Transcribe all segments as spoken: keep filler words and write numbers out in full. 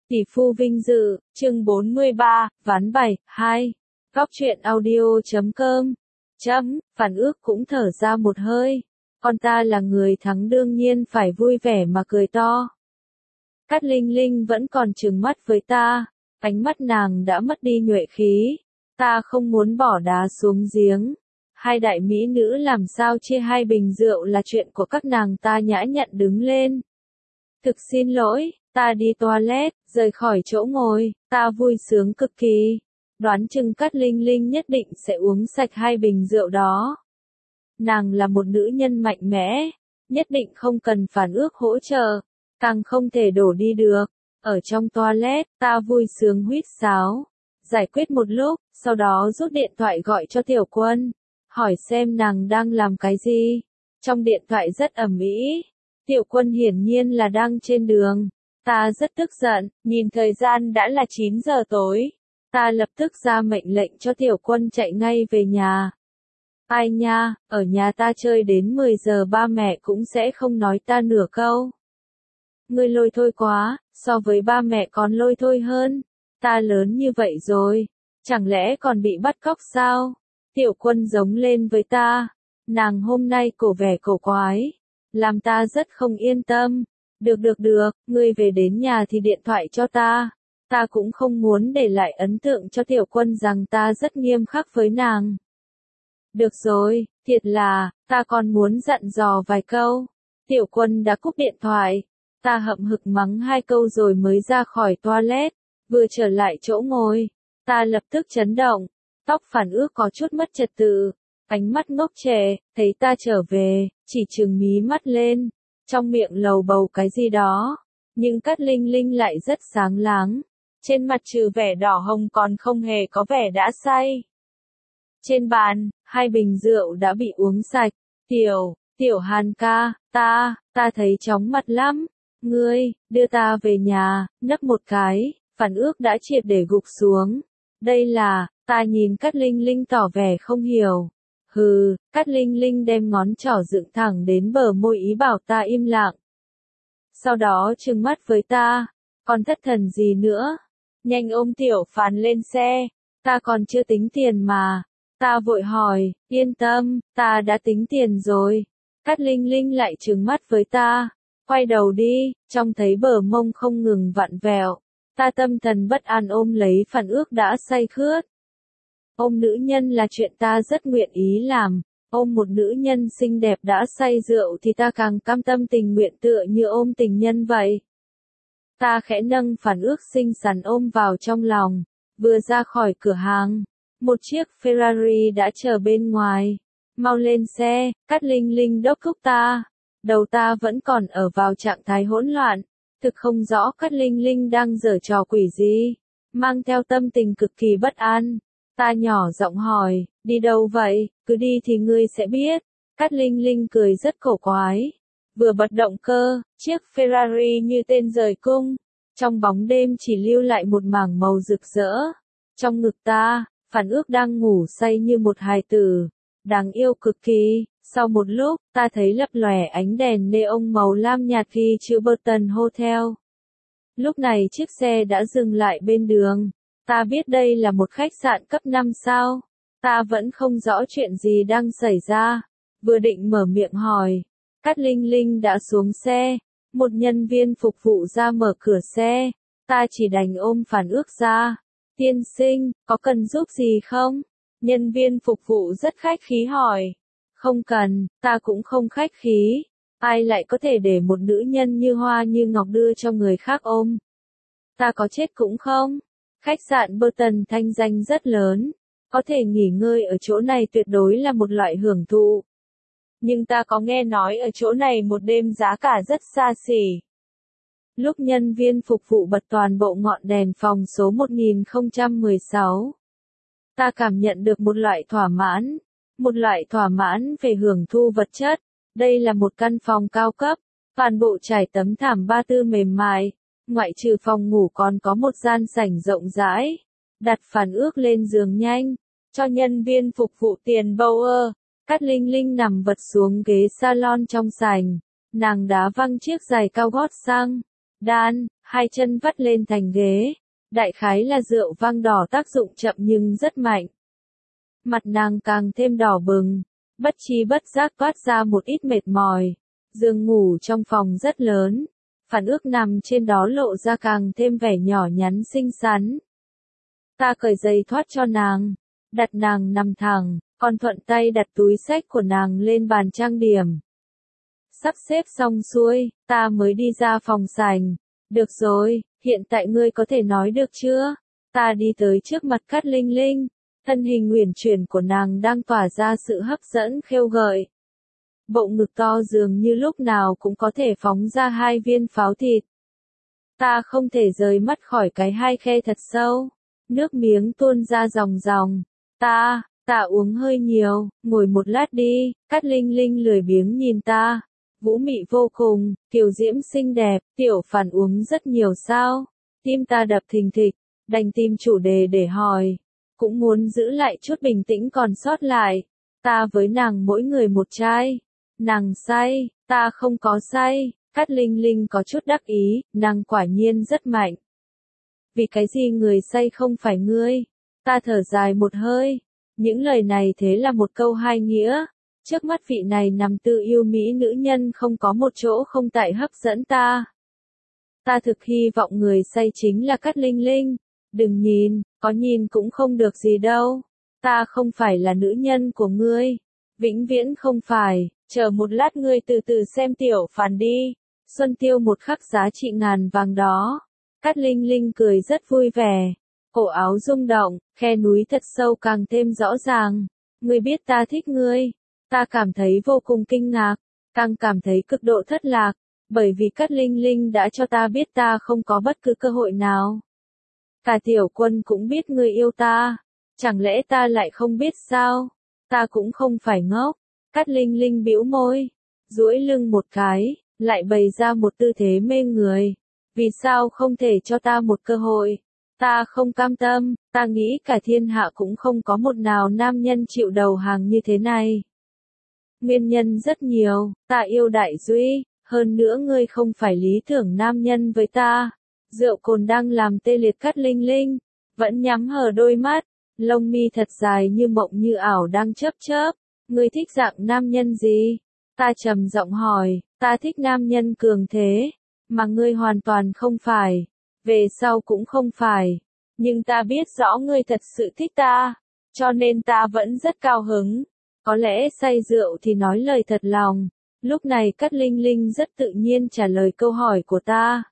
Tỷ phu vinh dự, chương bốn mươi ba, ván bảy, hai. Góc truyện audio.com. Chấm, Phản Ước cũng thở ra một hơi. Con ta là người thắng đương nhiên phải vui vẻ mà cười to. Cát Linh Linh vẫn còn trừng mắt với ta, ánh mắt nàng đã mất đi nhuệ khí. Ta không muốn bỏ đá xuống giếng. Hai đại mỹ nữ làm sao chia hai bình rượu là chuyện của các nàng, ta nhã nhặn đứng lên. Thực xin lỗi, ta đi toilet, rời khỏi chỗ ngồi, ta vui sướng cực kỳ. Đoán chừng Cát Linh Linh nhất định sẽ uống sạch hai bình rượu đó. Nàng là một nữ nhân mạnh mẽ, nhất định không cần Phản Ước hỗ trợ, càng không thể đổ đi được. Ở trong toilet, ta vui sướng huýt sáo, giải quyết một lúc, sau đó rút điện thoại gọi cho Tiểu Quân, hỏi xem nàng đang làm cái gì. Trong điện thoại rất ầm ĩ, Tiểu Quân hiển nhiên là đang trên đường. Ta rất tức giận, nhìn thời gian đã là chín giờ tối. Ta lập tức ra mệnh lệnh cho Tiểu Quân chạy ngay về nhà. Ai nha, ở nhà ta chơi đến mười giờ ba mẹ cũng sẽ không nói ta nửa câu. Ngươi lôi thôi quá, so với ba mẹ còn lôi thôi hơn. Ta lớn như vậy rồi, chẳng lẽ còn bị bắt cóc sao? Tiểu Quân giống lên với ta. Nàng hôm nay cổ vẻ cổ quái, làm ta rất không yên tâm. Được được được, ngươi về đến nhà thì điện thoại cho ta. Ta cũng không muốn để lại ấn tượng cho Tiểu Quân rằng ta rất nghiêm khắc với nàng. Được rồi, thiệt là, ta còn muốn dặn dò vài câu. Tiểu Quân đã cúp điện thoại. Ta hậm hực mắng hai câu rồi mới ra khỏi toilet. Vừa trở lại chỗ ngồi, ta lập tức chấn động. Tóc Phản Ước có chút mất trật tự. Ánh mắt ngốc trệ, thấy ta trở về, chỉ trừng mí mắt lên. Trong miệng lầu bầu cái gì đó. Nhưng Cát Linh Linh lại rất sáng láng. Trên mặt trừ vẻ đỏ hồng còn không hề có vẻ đã say. Trên bàn, hai bình rượu đã bị uống sạch. Tiểu, Tiểu Hàn ca, ta, ta thấy chóng mặt lắm. Ngươi, đưa ta về nhà, nấp một cái. Phản Ước đã triệt để gục xuống. Đây là, ta nhìn Cát Linh Linh tỏ vẻ không hiểu. Hừ, Cát Linh Linh đem ngón trỏ dựng thẳng đến bờ môi ý bảo ta im lặng. Sau đó trừng mắt với ta, còn thất thần gì nữa? Nhanh ôm Tiểu Phàn lên xe, ta còn chưa tính tiền mà. Ta vội hỏi, yên tâm, ta đã tính tiền rồi. Cát Linh Linh lại trừng mắt với ta, quay đầu đi, trông thấy bờ mông không ngừng vặn vẹo. Ta tâm thần bất an ôm lấy Phản Ước đã say khướt. Ôm nữ nhân là chuyện ta rất nguyện ý làm, ôm một nữ nhân xinh đẹp đã say rượu thì ta càng cam tâm tình nguyện tựa như ôm tình nhân vậy. Ta khẽ nâng Phản Ước xinh xắn ôm vào trong lòng, vừa ra khỏi cửa hàng, một chiếc Ferrari đã chờ bên ngoài. Mau lên xe, Cát Linh Linh đốc thúc ta. Đầu ta vẫn còn ở vào trạng thái hỗn loạn, thực không rõ Cát Linh Linh đang giở trò quỷ gì, mang theo tâm tình cực kỳ bất an. Ta nhỏ giọng hỏi, đi đâu vậy? Cứ đi thì ngươi sẽ biết. Cát Linh Linh cười rất cổ quái. Vừa bật động cơ, chiếc Ferrari như tên rời cung. Trong bóng đêm chỉ lưu lại một mảng màu rực rỡ. Trong ngực ta, Phản Ước đang ngủ say như một hài tử. Đáng yêu cực kỳ. Sau một lúc, ta thấy lấp lòe ánh đèn neon màu lam nhạt ghi chữ Burton Hotel. Lúc này chiếc xe đã dừng lại bên đường. Ta biết đây là một khách sạn cấp năm sao. Ta vẫn không rõ chuyện gì đang xảy ra. Vừa định mở miệng hỏi. Cát Linh Linh đã xuống xe. Một nhân viên phục vụ ra mở cửa xe. Ta chỉ đành ôm Phản Ước ra. Tiên sinh, có cần giúp gì không? Nhân viên phục vụ rất khách khí hỏi. Không cần, ta cũng không khách khí. Ai lại có thể để một nữ nhân như hoa như ngọc đưa cho người khác ôm? Ta có chết cũng không. Khách sạn Burton thanh danh rất lớn. Có thể nghỉ ngơi ở chỗ này tuyệt đối là một loại hưởng thụ. Nhưng ta có nghe nói ở chỗ này một đêm giá cả rất xa xỉ. Lúc nhân viên phục vụ bật toàn bộ ngọn đèn phòng số một nghìn không trăm mười sáu. Ta cảm nhận được một loại thỏa mãn. Một loại thỏa mãn về hưởng thụ vật chất. Đây là một căn phòng cao cấp. Toàn bộ trải tấm thảm ba tư mềm mại. Ngoại trừ phòng ngủ còn có một gian sảnh rộng rãi. Đặt Phản Ước lên giường nhanh. Cho nhân viên phục vụ tiền Bauer. Cát Linh Linh nằm vật xuống ghế salon trong sảnh. Nàng đá văng chiếc giày cao gót sang. đan, hai chân vắt lên thành ghế. Đại khái là rượu vang đỏ tác dụng chậm nhưng rất mạnh. Mặt nàng càng thêm đỏ bừng, bất chi bất giác toát ra một ít mệt mỏi. Giường ngủ trong phòng rất lớn, Phản Ước nằm trên đó lộ ra càng thêm vẻ nhỏ nhắn xinh xắn. Ta cởi giày thoát cho nàng, đặt nàng nằm thẳng, còn thuận tay đặt túi xách của nàng lên bàn trang điểm. Sắp xếp xong xuôi, ta mới đi ra phòng sành. Được rồi, hiện tại ngươi có thể nói được chưa? Ta đi tới trước mặt Cát Linh Linh, thân hình uyển chuyển của nàng đang tỏa ra sự hấp dẫn khêu gợi. Bộ ngực to dường như lúc nào cũng có thể phóng ra hai viên pháo thịt. Ta không thể rời mắt khỏi cái hai khe thật sâu, nước miếng tuôn ra ròng ròng. Ta, ta uống hơi nhiều, ngồi một lát đi. Cát Linh Linh lười biếng nhìn ta. Vũ mị vô cùng, kiều diễm xinh đẹp, Tiểu Phản uống rất nhiều sao? Tim ta đập thình thịch, đành tìm chủ đề để hỏi. Cũng muốn giữ lại chút bình tĩnh còn sót lại. Ta với nàng mỗi người một chai. Nàng say, ta không có say. Cát Linh Linh có chút đắc ý, nàng quả nhiên rất mạnh. Vì cái gì người say không phải ngươi? Ta thở dài một hơi. Những lời này thế là một câu hai nghĩa. Trước mắt vị này nằm tự yêu mỹ nữ nhân không có một chỗ không tại hấp dẫn ta. Ta thực hy vọng người say chính là Cát Linh Linh. Đừng nhìn, có nhìn cũng không được gì đâu. Ta không phải là nữ nhân của ngươi. Vĩnh viễn không phải, chờ một lát ngươi từ từ xem Tiểu Phản đi. Xuân tiêu một khắc giá trị ngàn vàng đó. Cát Linh Linh cười rất vui vẻ. Cổ áo rung động, khe núi thật sâu càng thêm rõ ràng. Ngươi biết ta thích ngươi. Ta cảm thấy vô cùng kinh ngạc, càng cảm thấy cực độ thất lạc, bởi vì Cát Linh Linh đã cho ta biết ta không có bất cứ cơ hội nào. Cả Tiểu Quân cũng biết ngươi yêu ta, chẳng lẽ ta lại không biết sao? Ta cũng không phải ngốc. Cát Linh Linh bĩu môi, duỗi lưng một cái, lại bày ra một tư thế mê người. Vì sao không thể cho ta một cơ hội? Ta không cam tâm, ta nghĩ cả thiên hạ cũng không có một nào nam nhân chịu đầu hàng như thế này. Nguyên nhân rất nhiều, ta yêu Đại Duy, hơn nữa ngươi không phải lý tưởng nam nhân với ta. Rượu cồn đang làm tê liệt Cát Linh Linh, vẫn nhắm hờ đôi mắt, lông mi thật dài như mộng như ảo đang chớp chớp. Ngươi thích dạng nam nhân gì? Ta trầm giọng hỏi, ta thích nam nhân cường thế, mà ngươi hoàn toàn không phải, về sau cũng không phải. Nhưng ta biết rõ ngươi thật sự thích ta, cho nên ta vẫn rất cao hứng. Có lẽ say rượu thì nói lời thật lòng. Lúc này Cát Linh Linh rất tự nhiên trả lời câu hỏi của ta.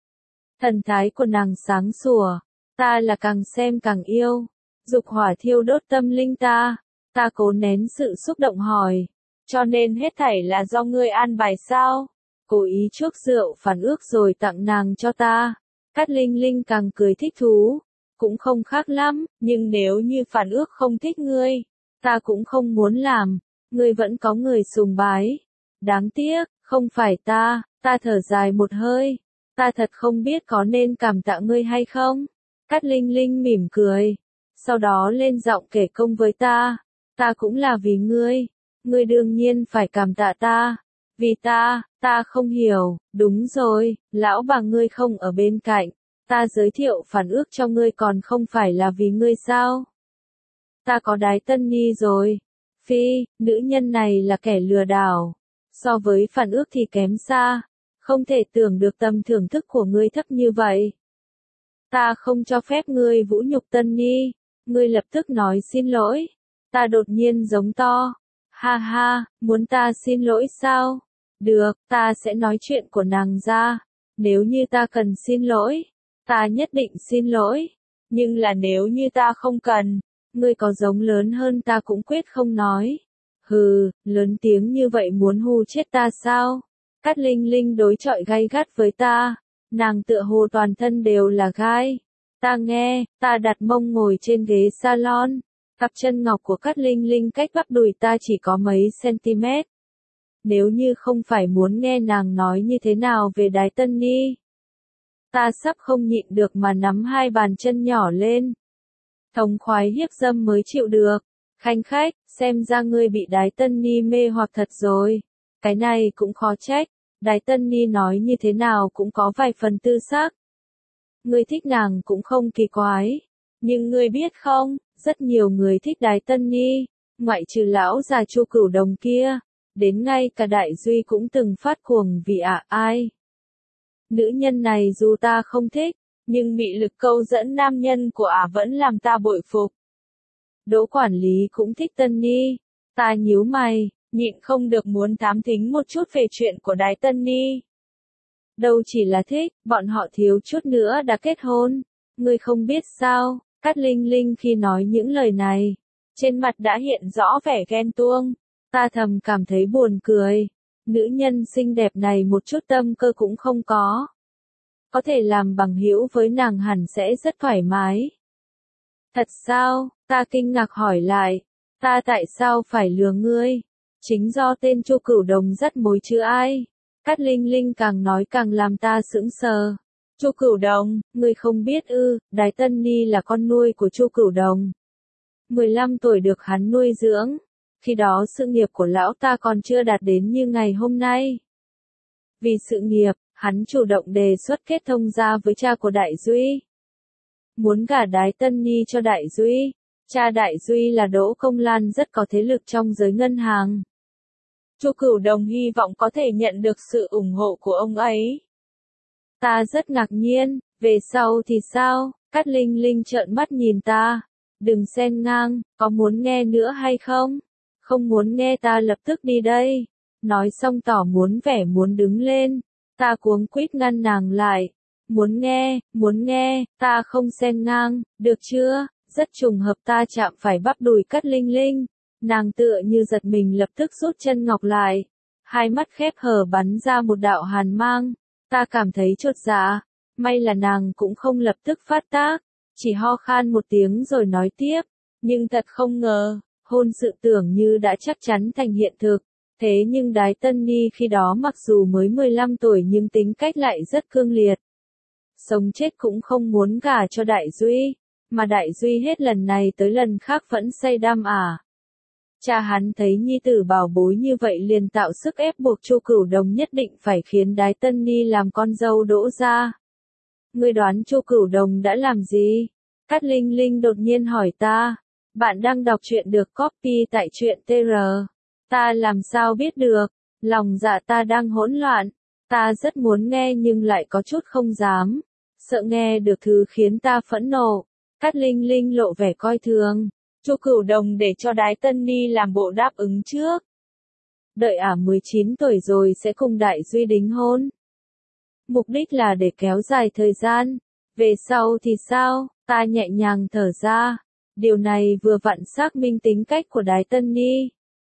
Thần thái của nàng sáng sủa, ta là càng xem càng yêu. Dục hỏa thiêu đốt tâm linh ta. Ta cố nén sự xúc động hỏi. Cho nên hết thảy là do ngươi an bài sao? Cố ý chuốc rượu Phản Ước rồi tặng nàng cho ta. Cát Linh Linh càng cười thích thú. Cũng không khác lắm, nhưng nếu như Phản Ước không thích ngươi, ta cũng không muốn làm, ngươi vẫn có người sùng bái. Đáng tiếc, không phải ta. Ta thở dài một hơi. Ta thật không biết có nên cảm tạ ngươi hay không. Cát Linh Linh mỉm cười. Sau đó lên giọng kể công với ta. Ta cũng là vì ngươi. Ngươi đương nhiên phải cảm tạ ta. Vì ta, ta không hiểu. Đúng rồi, lão bà ngươi không ở bên cạnh. Ta giới thiệu Phản Ước cho ngươi còn không phải là vì ngươi sao? Ta có Đái Tân Nhi rồi. Phi, nữ nhân này là kẻ lừa đảo. So với Phản Ước thì kém xa. Không thể tưởng được tầm thưởng thức của ngươi thấp như vậy. Ta không cho phép ngươi vũ nhục Tân Nhi. Ngươi lập tức nói xin lỗi. Ta đột nhiên giống to. Ha ha, muốn ta xin lỗi sao? Được, ta sẽ nói chuyện của nàng ra. Nếu như ta cần xin lỗi, ta nhất định xin lỗi. Nhưng là nếu như ta không cần, ngươi có giống lớn hơn ta cũng quyết không nói. Hừ, lớn tiếng như vậy muốn hù chết ta sao? Cát Linh Linh đối chọi gay gắt với ta. Nàng tựa hồ toàn thân đều là gai. Ta nghe, ta đặt mông ngồi trên ghế salon. Cặp chân ngọc của Cát Linh Linh cách bắp đùi ta chỉ có mấy cm. Nếu như không phải muốn nghe nàng nói như thế nào về Đái Tân Nhi, ta sắp không nhịn được mà nắm hai bàn chân nhỏ lên. Thống khoái hiếp dâm mới chịu được. Khanh khách, xem ra ngươi bị Đái Tân Nhi mê hoặc thật rồi. Cái này cũng khó trách. Đái Tân Ni nói như thế nào cũng có vài phần tư sắc. Ngươi thích nàng cũng không kỳ quái. Nhưng ngươi biết không, rất nhiều người thích Đái Tân Ni, ngoại trừ lão già Chu Cửu Đồng kia, đến ngay cả Đại Duy cũng từng phát cuồng vì ả ai. Nữ nhân này dù ta không thích, nhưng mị lực câu dẫn nam nhân của ả vẫn làm ta bội phục. Đỗ quản lý cũng thích Tân Ni, ta nhíu mày, nhịn không được muốn thám thính một chút về chuyện của Đái Tân Ni. Đâu chỉ là thích, bọn họ thiếu chút nữa đã kết hôn. Ngươi không biết sao, Cát Linh Linh khi nói những lời này, trên mặt đã hiện rõ vẻ ghen tuông. Ta thầm cảm thấy buồn cười. Nữ nhân xinh đẹp này một chút tâm cơ cũng không có. Có thể làm bằng hữu với nàng hẳn sẽ rất thoải mái. Thật sao? Ta kinh ngạc hỏi lại. Ta tại sao phải lừa ngươi? Chính do tên Chu Cửu Đồng dắt mối chứ ai? Cát Linh Linh càng nói càng làm ta sững sờ. Chu Cửu Đồng, ngươi không biết ư, Đái Tân Ni là con nuôi của Chu Cửu Đồng. mười lăm tuổi được hắn nuôi dưỡng. Khi đó sự nghiệp của lão ta còn chưa đạt đến như ngày hôm nay. Vì sự nghiệp, hắn chủ động đề xuất kết thông gia với cha của Đại Duy. Muốn gả Đái Tân Ni cho Đại Duy. Cha Đại Duy là Đỗ Công Lan rất có thế lực trong giới ngân hàng. Chu Cửu Đồng hy vọng có thể nhận được sự ủng hộ của ông ấy. Ta rất ngạc nhiên, về sau thì sao? Cát Linh Linh trợn mắt nhìn ta. Đừng xen ngang, có muốn nghe nữa hay không? Không muốn nghe ta lập tức đi đây. Nói xong tỏ muốn vẻ muốn đứng lên. Ta cuống quýt ngăn nàng lại. Muốn nghe, muốn nghe, ta không xen ngang, được chưa? Rất trùng hợp ta chạm phải bắp đùi Cát Linh Linh. Nàng tựa như giật mình lập tức rút chân ngọc lại. Hai mắt khép hờ bắn ra một đạo hàn mang. Ta cảm thấy chột dạ. May là nàng cũng không lập tức phát tác. Chỉ ho khan một tiếng rồi nói tiếp. Nhưng thật không ngờ, hôn sự tưởng như đã chắc chắn thành hiện thực. Thế nhưng Đái Tân Ni khi đó mặc dù mới mười lăm tuổi nhưng tính cách lại rất cương liệt. Sống chết cũng không muốn gả cho Đại Duy. Mà Đại Duy hết lần này tới lần khác vẫn say đam ả. Cha hắn thấy nhi tử bảo bối như vậy liền tạo sức ép buộc Chu Cửu Đồng nhất định phải khiến Đái Tân Ni làm con dâu Đỗ gia. Ngươi đoán Chu Cửu Đồng đã làm gì? Cát Linh Linh đột nhiên hỏi ta. Bạn đang đọc truyện được copy tại truyện tê rờ. Ta làm sao biết được? Lòng dạ ta đang hỗn loạn. Ta rất muốn nghe nhưng lại có chút không dám. Sợ nghe được thứ khiến ta phẫn nộ. Cát Linh Linh lộ vẻ coi thường. Chu Cửu Đồng để cho Đái Tân Ni làm bộ đáp ứng trước. Đợi ả mười chín tuổi rồi sẽ cùng Đại Duy đính hôn. Mục đích là để kéo dài thời gian. Về sau thì sao? Ta nhẹ nhàng thở ra. Điều này vừa vặn xác minh tính cách của Đái Tân Ni.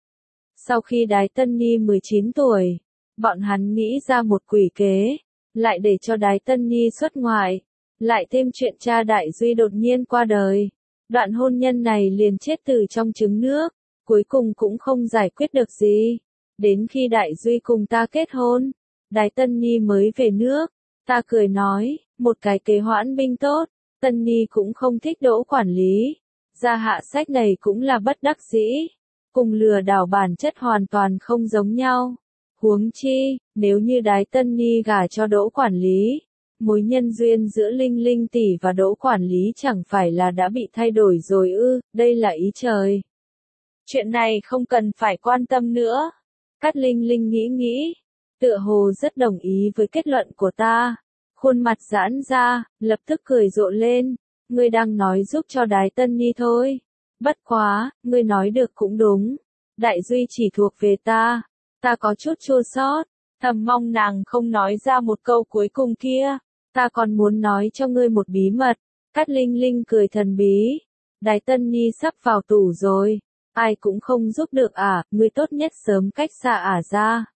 Sau khi Đái Tân Ni mười chín tuổi, bọn hắn nghĩ ra một quỷ kế, lại để cho Đái Tân Ni xuất ngoại, lại thêm chuyện cha Đại Duy đột nhiên qua đời. Đoạn hôn nhân này liền chết từ trong trứng nước, cuối cùng cũng không giải quyết được gì. Đến khi Đại Duy cùng ta kết hôn, Đái Tân Ni mới về nước. Ta cười nói, một cái kế hoãn binh tốt. Tân Ni cũng không thích Đỗ quản lý. Ra hạ sách này cũng là bất đắc dĩ. Cùng lừa đảo bản chất hoàn toàn không giống nhau. Huống chi, nếu như Đái Tân Ni gả cho Đỗ quản lý, mối nhân duyên giữa Linh Linh tỷ và Đỗ quản lý chẳng phải là đã bị thay đổi rồi ư? Đây là ý trời. Chuyện này không cần phải quan tâm nữa. Cát Linh Linh nghĩ nghĩ, tựa hồ rất đồng ý với kết luận của ta. Khuôn mặt giãn ra, lập tức cười rộ lên. Ngươi đang nói giúp cho Đái Tân Ni thôi. Bất quá, ngươi nói được cũng đúng. Đại Duy chỉ thuộc về ta. Ta có chút chua xót, thầm mong nàng không nói ra một câu cuối cùng kia. Ta còn muốn nói cho ngươi một bí mật. Cát Linh Linh cười thần bí. Đái Tân Ni sắp vào tù rồi. Ai cũng không giúp được ả, ngươi tốt nhất sớm cách xa ả ra.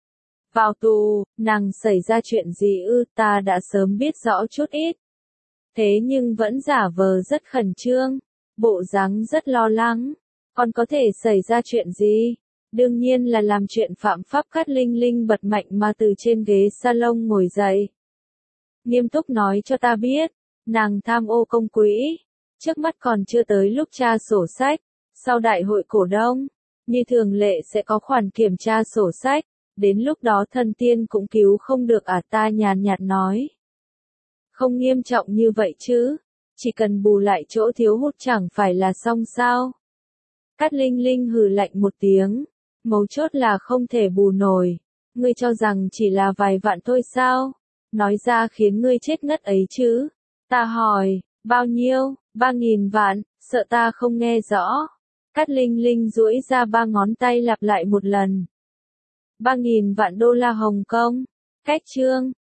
Vào tù, nàng xảy ra chuyện gì ư? Ta đã sớm biết rõ chút ít. Thế nhưng vẫn giả vờ rất khẩn trương, bộ dáng rất lo lắng. Còn có thể xảy ra chuyện gì? Đương nhiên là làm chuyện phạm pháp. Cát Linh Linh bật mạnh mà từ trên ghế salon ngồi dậy. Nghiêm túc nói cho ta biết, nàng tham ô công quỹ. Trước mắt còn chưa tới lúc tra sổ sách. Sau đại hội cổ đông, như thường lệ sẽ có khoản kiểm tra sổ sách. đến lúc đó thần tiên cũng cứu không được à, ta nhàn nhạt nói. Không nghiêm trọng như vậy chứ, chỉ cần bù lại chỗ thiếu hụt chẳng phải là xong sao. Cát Linh Linh hừ lạnh một tiếng, mấu chốt là không thể bù nổi, ngươi cho rằng chỉ là vài vạn thôi sao, nói ra khiến ngươi chết ngất ấy chứ. Ta hỏi, bao nhiêu, ba nghìn vạn, sợ ta không nghe rõ. Cát Linh Linh duỗi ra ba ngón tay lặp lại một lần. Ba nghìn vạn đô la Hồng Kông. Cách chương